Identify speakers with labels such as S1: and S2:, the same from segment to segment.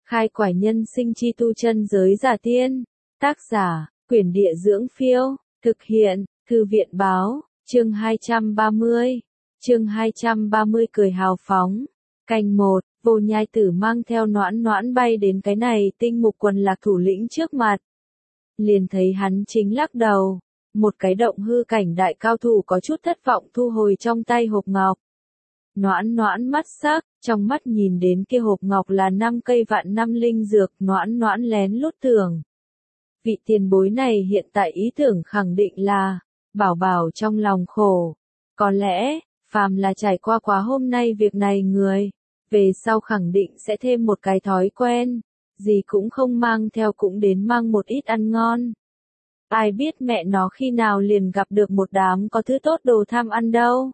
S1: Khai quải nhân sinh chi tu chân giới giả tiên. Tác giả, Quyển Địa Dưỡng Phiêu. Thực hiện, Thư viện Báo. Chương 230. Chương 230 cười hào phóng. Canh 1, Vô Nhai Tử mang theo Noãn Noãn bay đến cái này tinh mục quần lạc thủ lĩnh trước mặt. Liền thấy hắn chính lắc đầu. Một cái động hư cảnh đại cao thủ có chút thất vọng thu hồi trong tay hộp ngọc. Noãn Noãn mắt sắc, trong mắt nhìn đến kia hộp ngọc là 5 cây vạn năm linh dược, Noãn Noãn lén lút tưởng. Vị tiền bối này hiện tại ý tưởng khẳng định là, bảo bảo trong lòng khổ. Có lẽ, phàm là trải qua quá hôm nay việc này người, về sau khẳng định sẽ thêm một cái thói quen, gì cũng không mang theo cũng đến mang một ít ăn ngon. Ai biết mẹ nó khi nào liền gặp được một đám có thứ tốt đồ tham ăn đâu.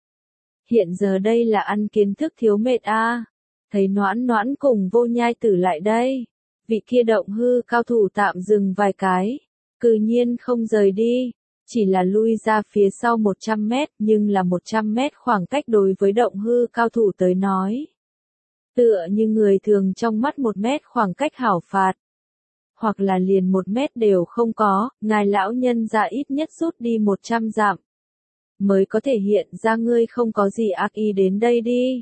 S1: Hiện giờ đây là ăn kiến thức thiếu mệt a. Thấy Noãn Noãn cùng Vô Nhai Tử lại đây, vị kia động hư cao thủ tạm dừng vài cái, cư nhiên không rời đi, chỉ là lui ra phía sau 100 mét, nhưng là 100 mét khoảng cách đối với động hư cao thủ tới nói. Tựa như người thường trong mắt 1 mét khoảng cách hảo phạt, hoặc là liền 1 mét đều không có, ngài lão nhân ra ít nhất rút đi 100 dặm. Mới có thể hiện ra ngươi không có gì ác ý đến đây đi.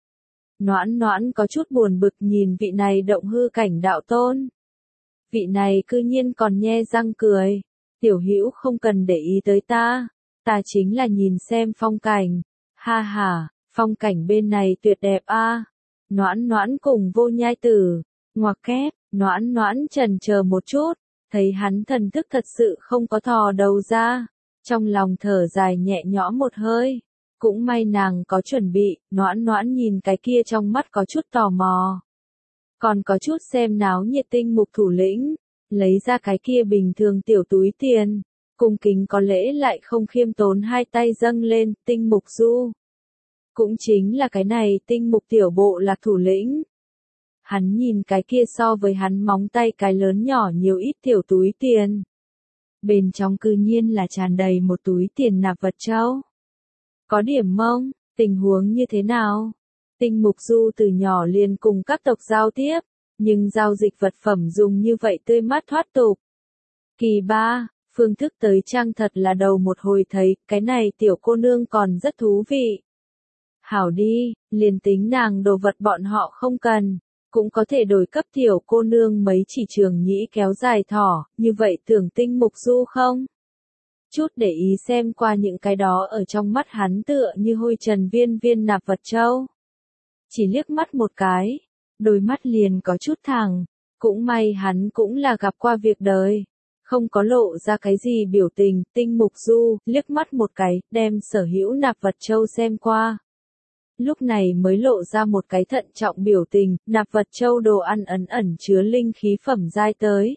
S1: Noãn Noãn có chút buồn bực nhìn vị này động hư cảnh đạo tôn. Vị này cư nhiên còn nhe răng cười. Tiểu Hữu không cần để ý tới ta. Ta chính là nhìn xem phong cảnh. Ha ha, phong cảnh bên này tuyệt đẹp a. Noãn Noãn cùng Vô Nhai Tử. Ngoặc kép, Noãn Noãn chần chờ một chút. Thấy hắn thần thức thật sự không có thò đầu ra. Trong lòng thở dài nhẹ nhõm một hơi. Cũng may nàng có chuẩn bị, Noãn Noãn nhìn cái kia trong mắt có chút tò mò. Còn có chút xem náo nhiệt tinh mục thủ lĩnh, lấy ra cái kia bình thường tiểu túi tiền, cung kính có lễ lại không khiêm tốn hai tay dâng lên, tinh mục du. Cũng chính là cái này tinh mục tiểu bộ lạc thủ lĩnh. Hắn nhìn cái kia so với hắn móng tay cái lớn nhỏ nhiều ít tiểu túi tiền. Bên trong cư nhiên là tràn đầy một túi tiền nạp vật châu. Có điểm mông, tình huống như thế nào? Tinh mục du từ nhỏ liền cùng các tộc giao tiếp, nhưng giao dịch vật phẩm dùng như vậy tươi mát thoát tục. Kỳ ba, phương thức tới trang thật là đầu một hồi thấy, cái này tiểu cô nương còn rất thú vị. Hảo đi, liền tính nàng đồ vật bọn họ không cần, cũng có thể đổi cấp tiểu cô nương mấy chỉ trường nhĩ kéo dài thỏ, như vậy tưởng tinh mục du không? Chút để ý xem qua những cái đó ở trong mắt hắn tựa như hôi trần viên viên nạp vật châu. Chỉ liếc mắt một cái, đôi mắt liền có chút thẳng, cũng may hắn cũng là gặp qua việc đời, không có lộ ra cái gì biểu tình, tinh mục du, liếc mắt một cái, đem sở hữu nạp vật châu xem qua. Lúc này mới lộ ra một cái thận trọng biểu tình, nạp vật châu đồ ăn ẩn ẩn chứa linh khí phẩm giai tới.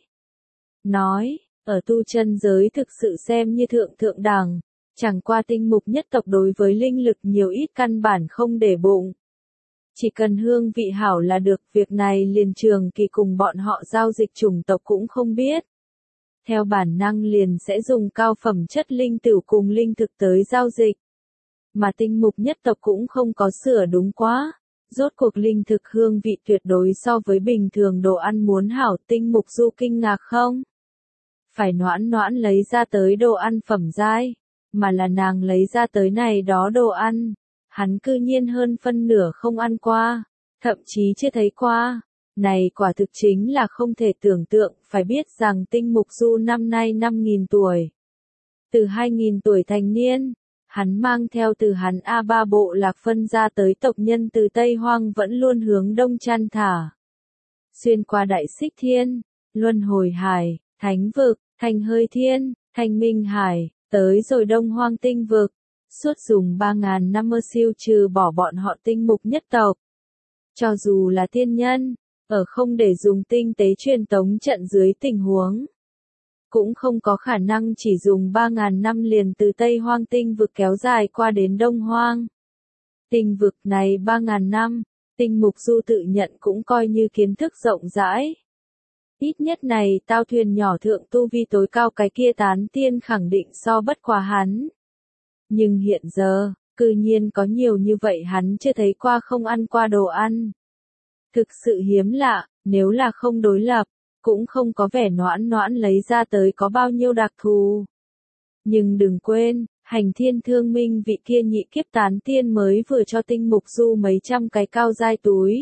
S1: Nói, ở tu chân giới thực sự xem như thượng đẳng, chẳng qua tinh mục nhất tộc đối với linh lực nhiều ít căn bản không để bụng. Chỉ cần hương vị hảo là được, việc này liền trường kỳ cùng bọn họ giao dịch chủng tộc cũng không biết. Theo bản năng liền sẽ dùng cao phẩm chất linh tửu cùng linh thực tới giao dịch. Mà tinh mục nhất tộc cũng không có sửa đúng quá. Rốt cuộc linh thực hương vị tuyệt đối so với bình thường đồ ăn muốn hảo, tinh mục du kinh ngạc không? Phải Noãn Noãn lấy ra tới đồ ăn phẩm giai, mà là nàng lấy ra tới này đó đồ ăn. Hắn cư nhiên hơn phân nửa không ăn qua, thậm chí chưa thấy qua. Này quả thực chính là không thể tưởng tượng, phải biết rằng tinh mục du năm nay 5.000 tuổi. Từ 2.000 tuổi thành niên, hắn mang theo từ hắn A3 bộ lạc phân ra tới tộc nhân từ Tây Hoang vẫn luôn hướng đông chăn thả. Xuyên qua Đại Xích Thiên, Luân Hồi Hải, Thánh Vực, Thanh Hơi Thiên, Thanh Minh Hải, tới rồi Đông Hoang Tinh Vực. Suốt dùng 3.000 năm siêu trừ bỏ bọn họ tinh mục nhất tộc. Cho dù là tiên nhân, ở không để dùng tinh tế truyền tống trận dưới tình huống, cũng không có khả năng chỉ dùng 3.000 năm liền từ Tây Hoang Tinh Vực kéo dài qua đến Đông Hoang. Tinh vực này 3.000 năm, tinh mục du tự nhận cũng coi như kiến thức rộng rãi. Ít nhất này tao thuyền nhỏ thượng tu vi tối cao cái kia tán tiên khẳng định so bất quá hắn. Nhưng hiện giờ, cư nhiên có nhiều như vậy hắn chưa thấy qua không ăn qua đồ ăn. Thực sự hiếm lạ, Nếu là không đối lập, cũng không có vẻ Noãn Noãn lấy ra tới có bao nhiêu đặc thù. Nhưng đừng quên, Hành Thiên Thương Minh vị kia nhị kiếp tán tiên mới vừa cho Tinh Mục Du mấy trăm cái cao giai túi.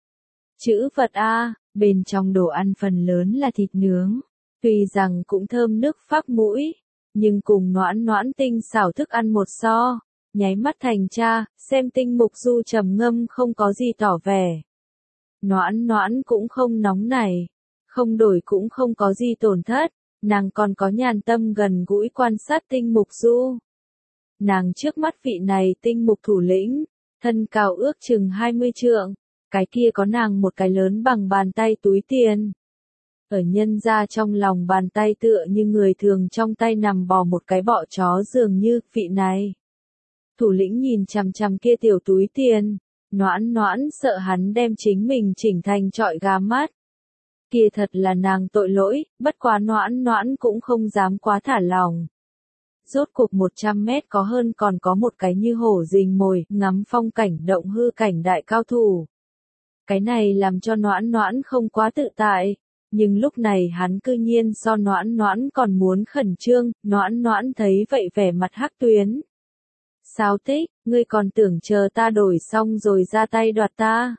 S1: Chữ vật A, bên trong đồ ăn phần lớn là thịt nướng, tuy rằng cũng thơm nước phác mũi, nhưng cùng Noãn Noãn tinh xảo thức ăn một so, nháy mắt thành cha, xem Tinh Mục Du trầm ngâm không có gì tỏ vẻ. Noãn Noãn cũng không nóng nảy, không đổi cũng không có gì tổn thất, nàng còn có nhàn tâm gần gũi quan sát Tinh Mục Du. Nàng trước mắt vị này Tinh Mục thủ lĩnh, thân cao ước chừng 20 trượng, cái kia có nàng một cái lớn bằng bàn tay túi tiền. Ở nhân ra trong lòng bàn tay tựa như người thường trong tay nằm bò một cái bọ chó dường như vị này. Thủ lĩnh nhìn chằm chằm kia tiểu túi tiền, Noãn Noãn sợ hắn đem chính mình chỉnh thành trọi gà mát. Kia thật là nàng tội lỗi, bất quá Noãn Noãn cũng không dám quá thả lòng. Rốt cuộc 100 mét có hơn còn có một cái như hổ rình mồi, ngắm phong cảnh động hư cảnh đại cao thủ. Cái này làm cho Noãn Noãn không quá tự tại, nhưng lúc này hắn cư nhiên so Noãn Noãn còn muốn khẩn trương, Noãn Noãn thấy vậy vẻ mặt hắc tuyến. Sao Tích, ngươi còn tưởng chờ ta đổi xong rồi ra tay đoạt ta?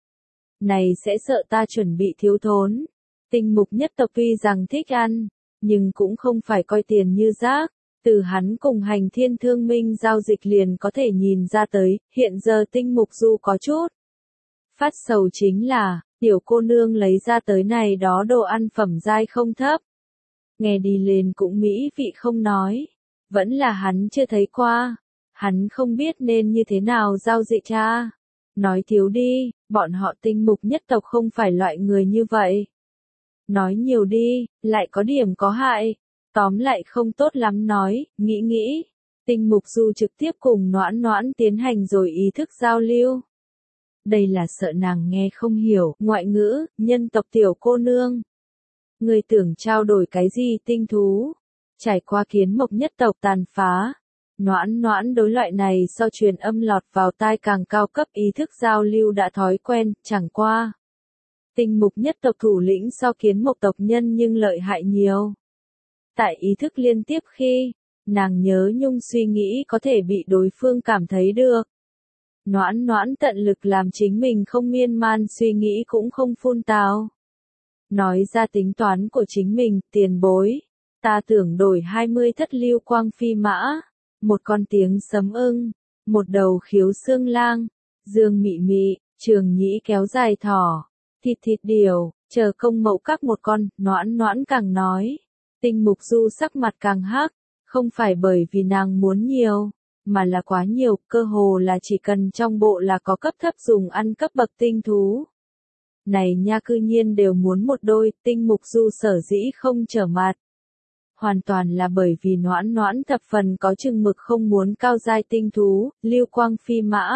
S1: Này sẽ sợ ta chuẩn bị thiếu thốn. Tinh Mục nhất tộc tuy rằng thích ăn, nhưng cũng không phải coi tiền như rác. Từ hắn cùng Hành Thiên Thương Minh giao dịch liền có thể nhìn ra tới, hiện giờ Tinh Mục Du có chút phát sầu chính là, tiểu cô nương lấy ra tới này đó đồ ăn phẩm giai không thấp. Nghe đi lên cũng mỹ vị không nói, vẫn là hắn chưa thấy qua, hắn không biết nên như thế nào giao dịch cha. Nói thiếu đi, bọn họ Tinh Mục nhất tộc không phải loại người như vậy. Nói nhiều đi, lại có điểm có hại. Tóm lại không tốt lắm nói, nghĩ. Tinh Mục Du trực tiếp cùng Noãn Noãn tiến hành rồi ý thức giao lưu. Đây là sợ nàng nghe không hiểu, ngoại ngữ, nhân tộc tiểu cô nương. Người tưởng trao đổi cái gì tinh thú? Trải qua Kiến Mộc nhất tộc tàn phá. Noãn Noãn đối loại này so truyền âm lọt vào tai càng cao cấp ý thức giao lưu đã thói quen, chẳng qua. Tinh Mục nhất tộc thủ lĩnh so Kiến Mộc tộc nhân nhưng lợi hại nhiều. Tại ý thức liên tiếp khi, nàng nhớ nhung suy nghĩ có thể bị đối phương cảm thấy được. Noãn Noãn tận lực làm chính mình không miên man suy nghĩ cũng không phun tào. Nói ra tính toán của chính mình, tiền bối. Ta tưởng đổi 20 thất lưu quang phi mã, một con tiếng sấm ưng, một đầu khiếu xương lang, dương mị mị, trường nhĩ kéo dài thỏ, thịt điều, chờ công mậu các một con, Noãn Noãn càng nói. Tinh Mục Du sắc mặt càng hắc, không phải bởi vì nàng muốn nhiều, mà là quá nhiều, cơ hồ là chỉ cần trong bộ là có cấp thấp dùng ăn cấp bậc tinh thú. Này nha cư nhiên đều muốn một đôi, Tinh Mục Du sở dĩ không trở mặt. Hoàn toàn là bởi vì Noãn Noãn thập phần có chừng mực không muốn cao giai tinh thú, lưu quang phi mã.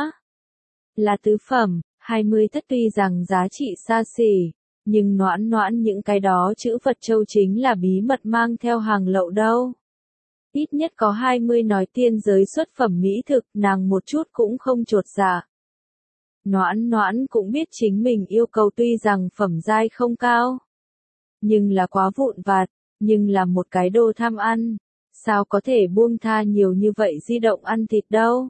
S1: Là tứ phẩm, 20 thất tuy rằng giá trị xa xỉ. Nhưng Noãn Noãn những cái đó chữ Phật châu chính là bí mật mang theo hàng lậu đâu. Ít nhất có 20 nói tiên giới xuất phẩm mỹ thực, nàng một chút cũng không chột dạ. Noãn Noãn cũng biết chính mình yêu cầu tuy rằng phẩm giai không cao, nhưng là quá vụn vặt, nhưng là một cái đồ tham ăn, sao có thể buông tha nhiều như vậy di động ăn thịt đâu.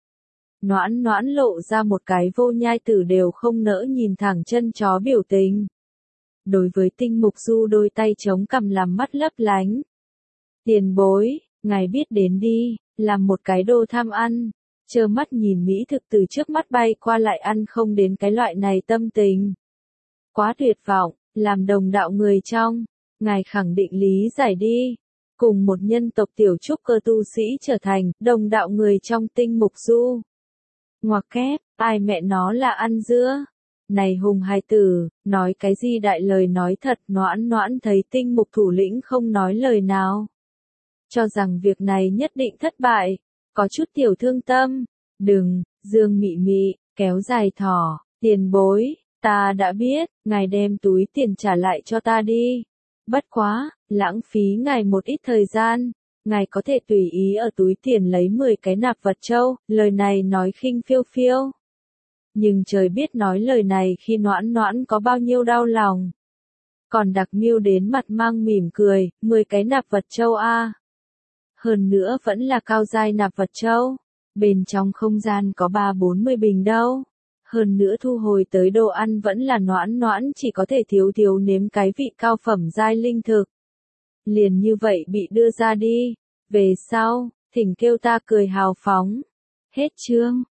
S1: Noãn Noãn lộ ra một cái vô nhai tử đều không nỡ nhìn thẳng chân chó biểu tình. Đối với Tinh Mục Du đôi tay chống cằm làm mắt lấp lánh. Tiền bối, ngài biết đến đi, làm một cái đồ tham ăn, trơ mắt nhìn mỹ thực từ trước mắt bay qua lại ăn không đến cái loại này tâm tình. Quá tuyệt vọng, làm đồng đạo người trong, ngài khẳng định lý giải đi. Cùng một nhân tộc tiểu trúc cơ tu sĩ trở thành đồng đạo người trong Tinh Mục Du. Ngoặc kép, ai mẹ nó là ăn dưa? Này hùng hài tử, nói cái gì đại lời nói thật, Noãn Noãn thấy Tinh Mục thủ lĩnh không nói lời nào. Cho rằng việc này nhất định thất bại, có chút tiểu thương tâm, đừng, dương mị mị, kéo dài thỏ, tiền bối, ta đã biết, ngài đem túi tiền trả lại cho ta đi. Bất quá, lãng phí ngài một ít thời gian, ngài có thể tùy ý ở túi tiền lấy 10 cái nạp vật châu, lời này nói khinh phiêu phiêu. Nhưng trời biết nói lời này khi Noãn Noãn có bao nhiêu đau lòng. Còn Đặc Miêu đến mặt mang mỉm cười, 10 cái nạp vật châu a. Hơn nữa vẫn là cao giai nạp vật châu. Bên trong không gian có 3-40 bình đâu. Hơn nữa thu hồi tới đồ ăn vẫn là Noãn Noãn chỉ có thể thiếu thiếu nếm cái vị cao phẩm giai linh thực. Liền như vậy bị đưa ra đi. Về sau, thỉnh kêu ta cười hào phóng. Hết chương.